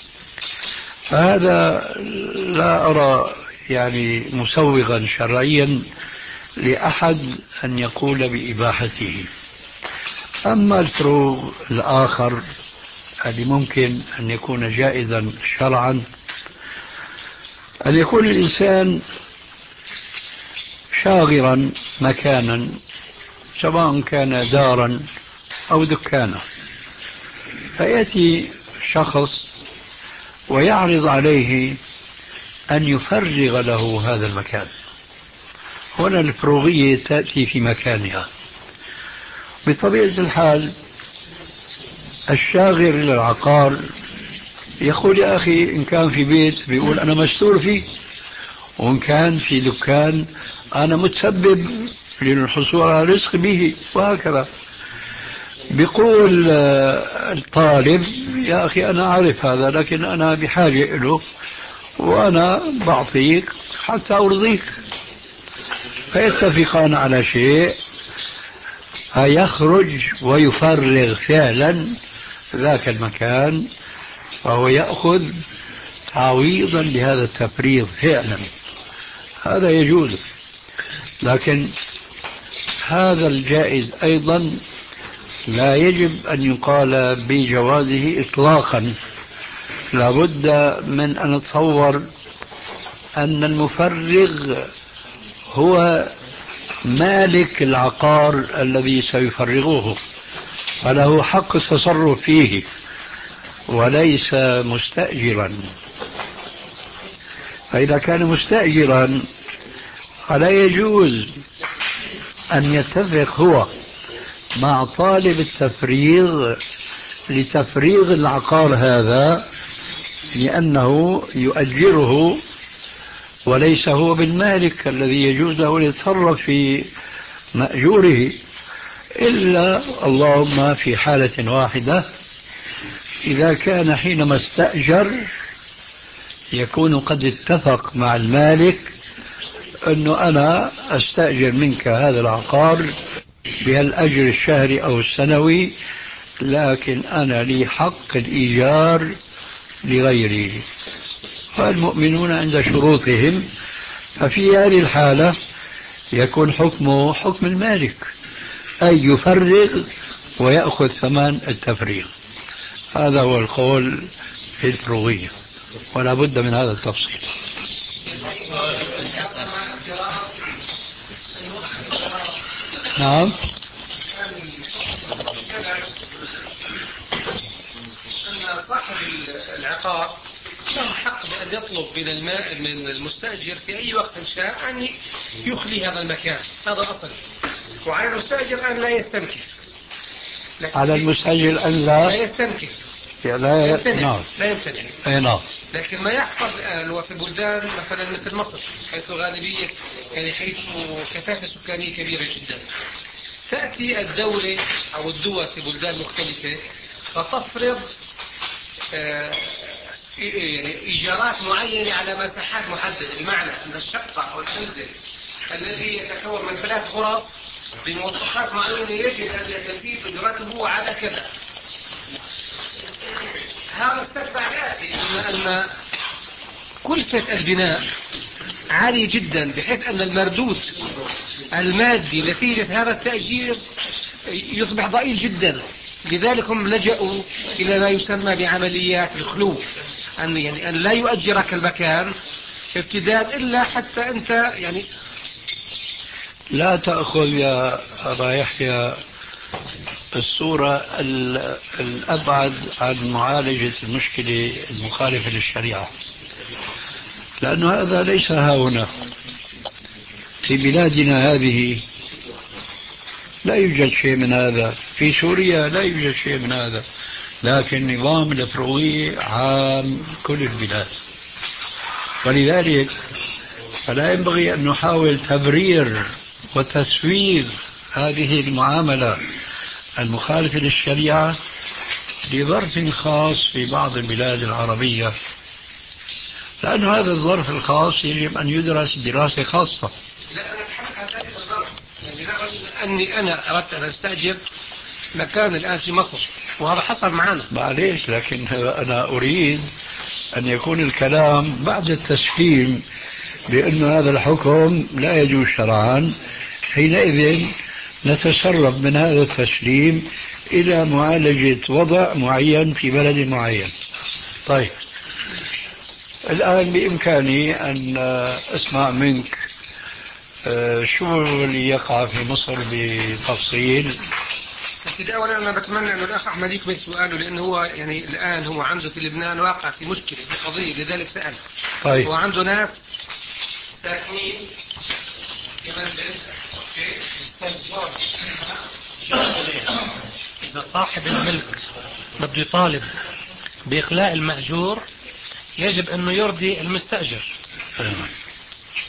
فهذا لا أرى يعني مسوغا شرعيا لأحد أن يقول بإباحته. أما الفروق الآخر الذي ممكن أن يكون جائزا شرعا، أن يكون الإنسان شاغرا مكانا سواء كان دارا أو دكانا، فيأتي شخص ويعرض عليه أن يفرغ له هذا المكان. هنا الفروغية تأتي في مكانها. بطبيعة الحال الشاغر للعقار يقول: يا أخي إن كان في بيت بيقول أنا مستور فيه، وإن كان في دكان أنا متسبب للحصول على رزق به، وهكذا. بيقول الطالب يا أخي أنا أعرف هذا لكن أنا بحاجة له وأنا بعطيك حتى أرضيك، فيتفقان على شيء، يخرج ويفرغ فعلا ذاك المكان، فهو يأخذ تعويضا لهذا التفريغ فعلا، هذا يجوز. لكن هذا الجائز أيضا لا يجب أن يقال بجوازه إطلاقا، لابد من أن نتصور أن المفرغ هو مالك العقار الذي سيفرغه، فله حق التصرف فيه وليس مستأجرا. فإذا كان مستأجرا فلا يجوز أن يتفق هو مع طالب التفريغ لتفريغ العقار هذا، لأنه يؤجره وليس هو بالمالك الذي يجوز له أن يتصرف في مأجوره، إلا اللهم في حالة واحدة، إذا كان حينما استأجر يكون قد اتفق مع المالك أنه أنا أستأجر منك هذا العقار بهالأجر الشهري أو السنوي، لكن أنا لي حق الإيجار لغيري، فالمؤمنون عند شروطهم. ففي هذه الحالة يكون حكمه حكم المالك، أي يفرغ ويأخذ ثمن التفريغ. هذا هو القول في الفروغية، ولا بد من هذا التفصيل. نعم. أن صاحب العقار له حق بأن يطلب من الماء من المستأجر في أي وقت شاء أن يخلي هذا المكان، هذا أصل. وعلى المستأجر أن لا يستنكف، على المستأجر أن لا, لا يستنكف، لا يمتنع. نعم. لا يمتنع. أي نعم. لكن ما يحصل الآن وفي بلدان مثلا مثل مصر، حيث غالبية يعني حيث كثافة سكانية كبيرة جدا، تأتي الدولة أو الدول في بلدان مختلفة فتفرض آه يعني إيجارات معينة على مساحات محددة، بمعنى أن الشقة أو المنزل الذي يتكون من ثلاث غرف بمواصفات معينة يجب أن يتم إجراته على كذا. هذا استتبع يأتي أن كلفة البناء عالية جدا، بحيث أن المردود المادي نتيجة هذا التأجير يصبح ضئيل جدا. لذلك هم لجأوا إلى ما يسمى بعمليات الخلو، أن يعني أن لا يؤجرك المكان ابتداء إلا حتى أنت يعني لا تأخذ يا أبا يحيى الصورة الأبعد عن معالجة المشكلة المخالفة للشريعة، لأن هذا ليس هنا في بلادنا هذه، لا يوجد شيء من هذا، في سوريا لا يوجد شيء من هذا، لكن نظام الفروغية عام كل البلاد. ولذلك فلا ينبغي أن نحاول تبرير وتسويغ هذه المعاملة المخالفة للشريعة لظرف خاص في بعض البلاد العربية، لأن هذا الظرف الخاص يجب أن يدرس دراسة خاصة. لا أنا أتحدث عن ذلك الظرف، يعني أني أنا أردت أن أستأجر مكان الآن في مصر وهذا حصل معنا. معليش، لكن أنا أريد أن يكون الكلام بعد التسليم بأن هذا الحكم لا يجوز شرعا، حينئذ نتسرب من هذا التسليم إلى معالجة وضع معين في بلد معين. طيب الآن بإمكاني أن أسمع منك شو اللي يقع في مصر بتفصيل. سيدي أولا أنا بتمنى أن الأخ أحمد يكمل سؤاله، لأنه هو يعني الآن هو عنده في لبنان واقع في مشكلة في قضية، لذلك سأل. طيب. هو عنده ناس ساكنين في منزل يستأجرون، إذا صاحب الملك بده يطالب بإخلاء المأجور يجب أنه يرضي المستأجر.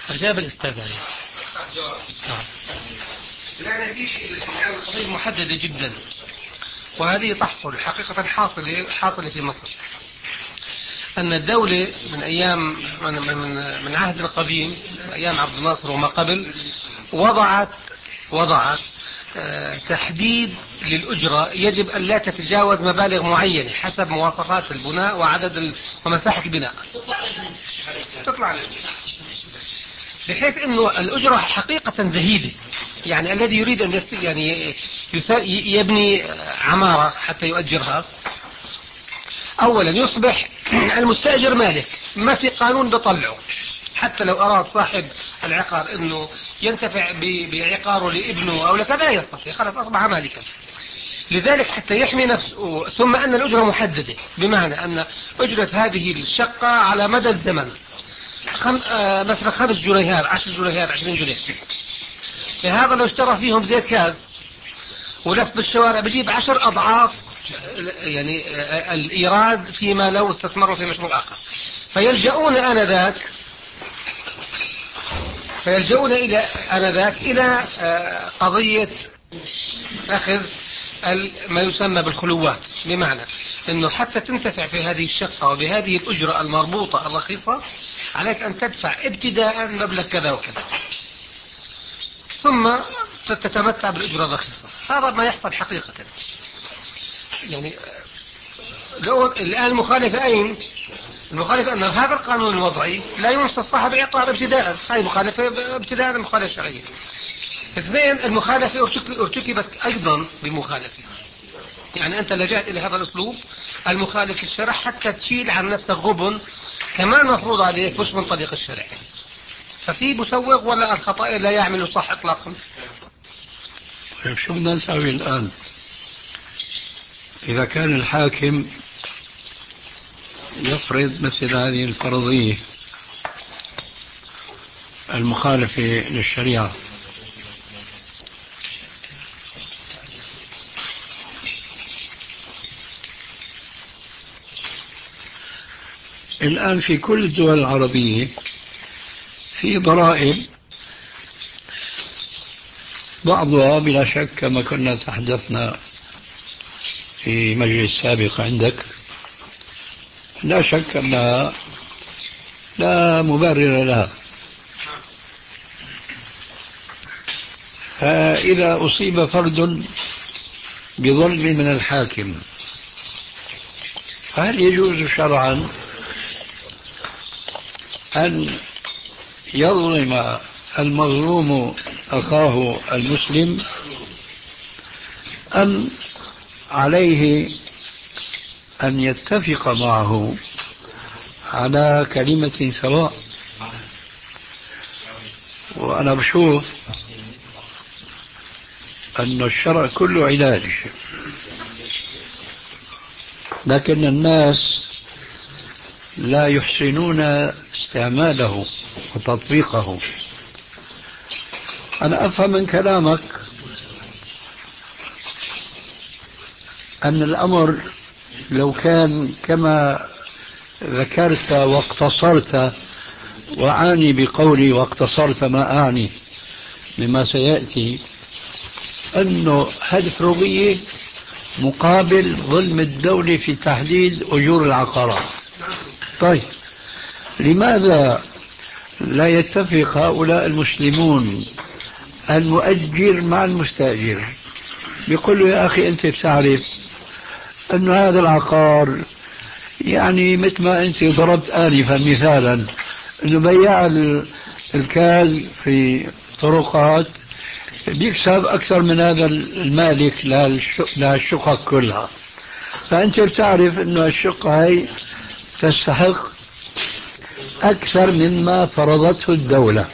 أجاب الأستاذ عليه. نعم. لا نسيت القضية محددة جدا، وهذه تحصل حقيقة حاصلة حاصلة في مصر. أن الدولة من أيام من من من عهد القديم، أيام عبد الناصر وما قبل، وضعت وضعت تحديد للأجرة يجب أن لا تتجاوز مبالغ معينة حسب مواصفات البناء وعدد ومساحة البناء. تطلع بحيث أنه الأجرة حقيقة زهيدة. يعني الذي يريد أن يست... يعني يبني عمارة حتى يؤجرها، أولا يصبح المستأجر مالك، ما في قانون بطلعه. حتى لو أراد صاحب العقار أنه ينتفع بعقاره لابنه أو لكذا لا يستطيع، خلاص أصبح مالكا. لذلك حتى يحمي نفسه. ثم أن الأجرة محددة، بمعنى أن أجرة هذه الشقة على مدى الزمن خم... آه مثلا خمس جنيهات، عشر جنيهات، عشرين جنيه. هذا لو اشترى فيهم زيت كاز ولف بالشوارع بجيب عشر أضعاف يعني آه الإيراد فيما لو استثمروا في مشروع آخر. فيلجؤون آنذاك فيلجؤون إلى آنذاك إلى آه قضية أخذ ما يسمى بالخلوات، بمعنى أنه حتى تنتفع في هذه الشقة وبهذه الأجرة المربوطة الرخيصة عليك أن تدفع ابتداء مبلغ كذا وكذا، ثم تتمتع بالأجرة الرخيصة. هذا ما يحصل حقيقة. يعني الآن المخالفة أين؟ المخالفة أن هذا القانون الوضعي لا ينصف صاحب العقار ابتداء. هذه مخالفة ابتداء، مخالفة شرعية. اثنين، المخالفة ارتكبت أيضا بمخالفة. يعني أنت لجأت إلى هذا الأسلوب المخالف للشرع حتى تشيل عن نفسك غبن كمان مفروض عليك مش من طريق الشرع. ففي مسوغ ولا الخطأ لا يعمل صح إطلاقا؟ شو بدنا نسوي الآن؟ إذا كان الحاكم يفرض مثل هذه الفرضية المخالفة للشريعة، الآن في كل الدول العربية في ضرائب، بعضها بلا شك كما كنا تحدثنا في مجلس سابق عندك، لا شك أنها لا مبرر لها. فإذا أصيب فرد بظلم من الحاكم، فهل يجوز شرعا أن يظلم المظلوم أخاه المسلم، أم عليه أن يتفق معه على كلمة سواء؟ وأنا بشوف أن الشرع كله علاج، لكن الناس لا يحسنون استعماله وتطبيقه. أنا أفهم من كلامك أن الأمر لو كان كما ذكرت واقتصرت، وأعني بقولي واقتصرت ما أعني مما سيأتي، أنه هالفروضية مقابل ظلم الدولة في تحديد أجور العقارات. طيب لماذا لا يتفق هؤلاء المسلمون المؤجر مع المستأجر؟ بيقول له يا أخي أنت بتعرف أن هذا العقار يعني مثل ما أنت ضربت آنفا مثالا، أنه بياع الكاز في طرقات بيكسب أكثر من هذا المالك للشقق كلها. فأنت بتعرف أنه الشقة هي تستحق أكثر مما فرضته الدولة،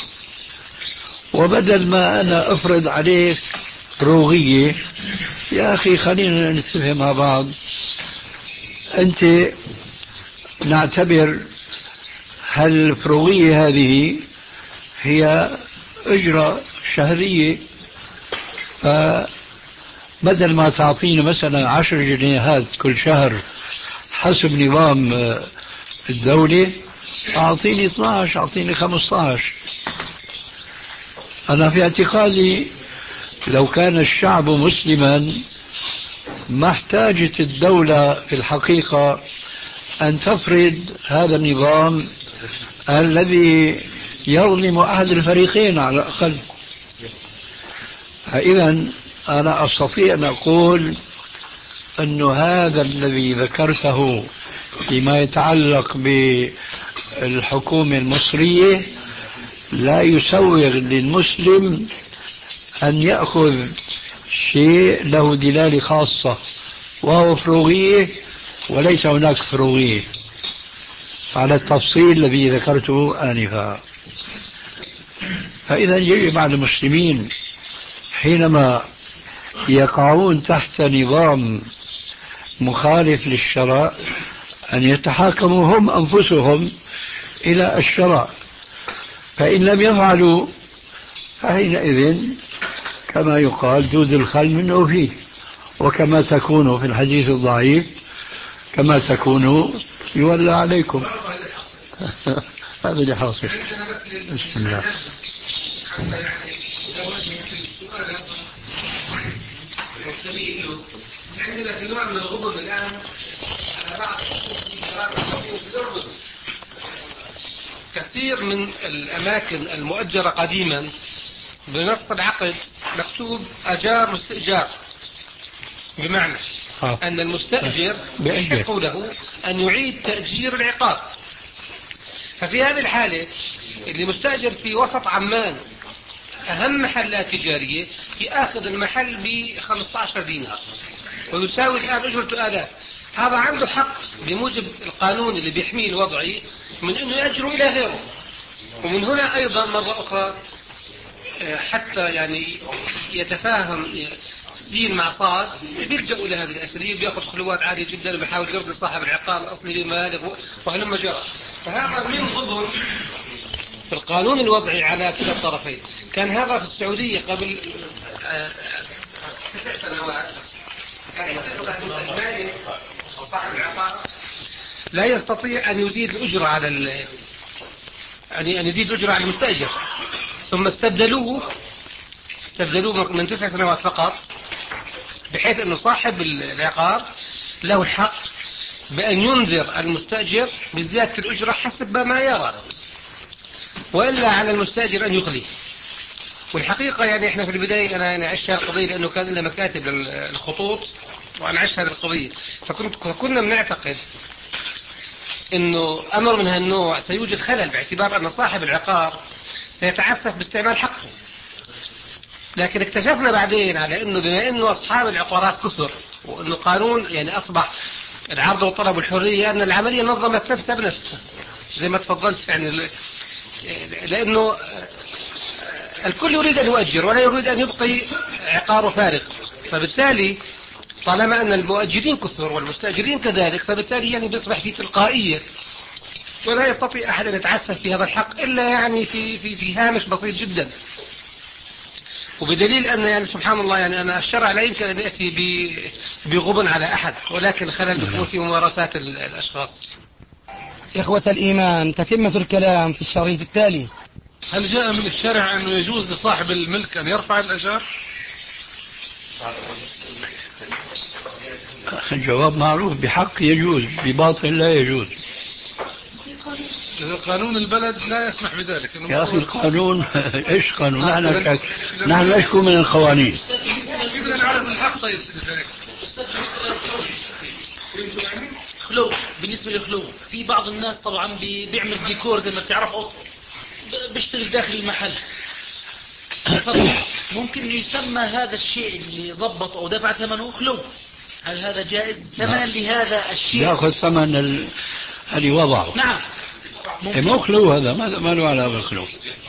وبدل ما أنا أفرض عليك روغية، يا أخي خلينا نتفق مع بعض، أنت نعتبر هالفروغية هذه هي أجرة شهرية، فبدل ما تعطيني مثلا عشر جنيهات كل شهر حسب نظام الدولة، أعطيني اثناشر، أعطيني خمسة عشر. أنا في اعتقادي لو كان الشعب مسلما ما احتاجت الدولة في الحقيقة أن تفرض هذا النظام الذي يظلم أحد الفريقين على الأقل. فإذا أنا أستطيع أن أقول أن هذا الذي ذكرته فيما يتعلق بالحكومة المصرية لا يسوغ للمسلم أن يأخذ شيء له دلالة خاصة وهو فروغية، وليس هناك فروغية على التفصيل الذي ذكرته آنفا. فإذا يجب على المسلمين حينما يقعون تحت نظام مخالف للشرع أن يتحاكموا هم أنفسهم إلى الشرع، فإن لم يفعلوا فحينئذ كما يقال دود الخل منه فيه، وكما تكونوا في الحديث الضعيف كما تكونوا يولى عليكم. هذا اللي حاصل. بسم الله. عندنا في نوع من الغبن الآن على بعض كثير من الأماكن المؤجرة قديما بنص العقد مكتوب أجار مستئجار، بمعنى آه. أن المستأجر يحق له أن يعيد تأجير العقار. ففي هذه الحالة اللي مستأجر في وسط عمان أهم محلات تجارية يأخذ المحل ب خمسة عشر دينار ويساوي الآن أجرته آلاف. هذا عنده حق بموجب القانون اللي بيحميه الوضعي من أنه يأجره إلى غيره. ومن هنا أيضا مرة أخرى حتى يعني يتفاهم سين مع صاد بيلجأوا إلى هذه الأساليب، بيأخذ خلوات عالية جدا وبيحاول يرضي صاحب العقار الأصلي بمبالغ وهلم جرى. فهذا من ضمن القانون الوضعي على كلا الطرفين. كان هذا في السعودية قبل تسع سنوات، كان المالك أو صاحب العقار لا يستطيع أن يزيد الأجرة على أن يزيد الأجرة على المستأجر، ثم استبدلوه استبدلوه من تسع سنوات فقط، بحيث أن صاحب العقار له الحق بأن ينذر المستأجر بزيادة الأجرة حسب ما يرى، وإلا على المستأجر أن يخلي. والحقيقة يعني إحنا في البداية أنا يعني عشت هذه القضية لأنه كان لنا مكاتب للخطوط وأنا عشت هذه القضية، فكنت كنا بنعتقد إنه أمر من هالنوع سيوجد خلل باعتبار أن صاحب العقار سيتعسف باستعمال حقه. لكن اكتشفنا بعدين على إنه بما إنه أصحاب العقارات كثر وإنه قانون يعني أصبح العرض والطلب والحرية، أن العملية نظمت نفسها بنفسها زي ما تفضلت يعني، لأنه الكل يريد أن يؤجر ولا يريد أن يبقي عقاره فارغ. فبالتالي طالما أن المؤجرين كثر والمستأجرين كذلك، فبالتالي يعني بيصبح في تلقائية ولا يستطيع أحد أن يتعسف في هذا الحق إلا يعني في في في هامش بسيط جدا. وبدليل أن يعني سبحان الله يعني أنا الشرع لا يمكن أن يأتي بغبن على أحد، ولكن خلل بيكون في ممارسات الأشخاص. إخوة الإيمان، تتمة الكلام في الشريط التالي. هل جاء من الشرع أنه يجوز لصاحب الملك أن يرفع الأجار؟ الجواب معروف، بحق يجوز، بباطل لا يجوز. إذا قانون البلد لا يسمح بذلك. يا أخي القانون إيش قانون؟ نحن نحن نشكو من القوانين. كيف نعرف الحق؟ طيب خلو بالنسبة للخلو، في بعض الناس طبعا بيعمل ديكور زي ما بتعرفوا، بيشتغل داخل المحل. ممكن يسمى هذا الشيء اللي ضبط أو دفع ثمنه خلو، هل هذا جائز ثمنا لهذا الشيء؟ يأخذ ثمن ال... اللي وضعه. نعم. مو خلو هذا، ما له علاقة بالخلو،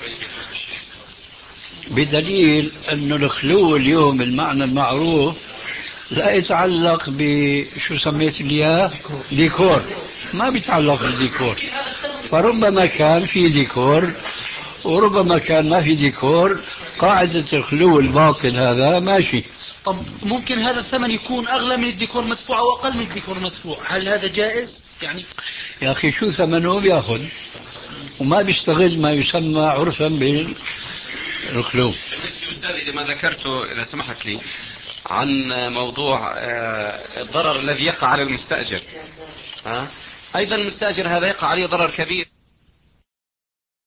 بدليل أنه الخلو اليوم المعنى المعروف لا يتعلق بشو سميت لي ديكور، ما بيتعلق بالديكور. فربما كان في ديكور وربما كان ما في ديكور، قاعدة الخلو الباطل هذا ماشي. طب ممكن هذا الثمن يكون أغلى من الديكور مدفوع أو أقل من الديكور مدفوع، هل هذا جائز؟ يعني يا أخي شو ثمنه بياخذ، وما بيستغل ما يسمى عرفا الخلو. بالنسبة أستاذي لما ذكرته إذا سمحت لي عن موضوع الضرر الذي يقع على المستأجر، ها؟ أيضا المستأجر هذا يقع عليه ضرر كبير.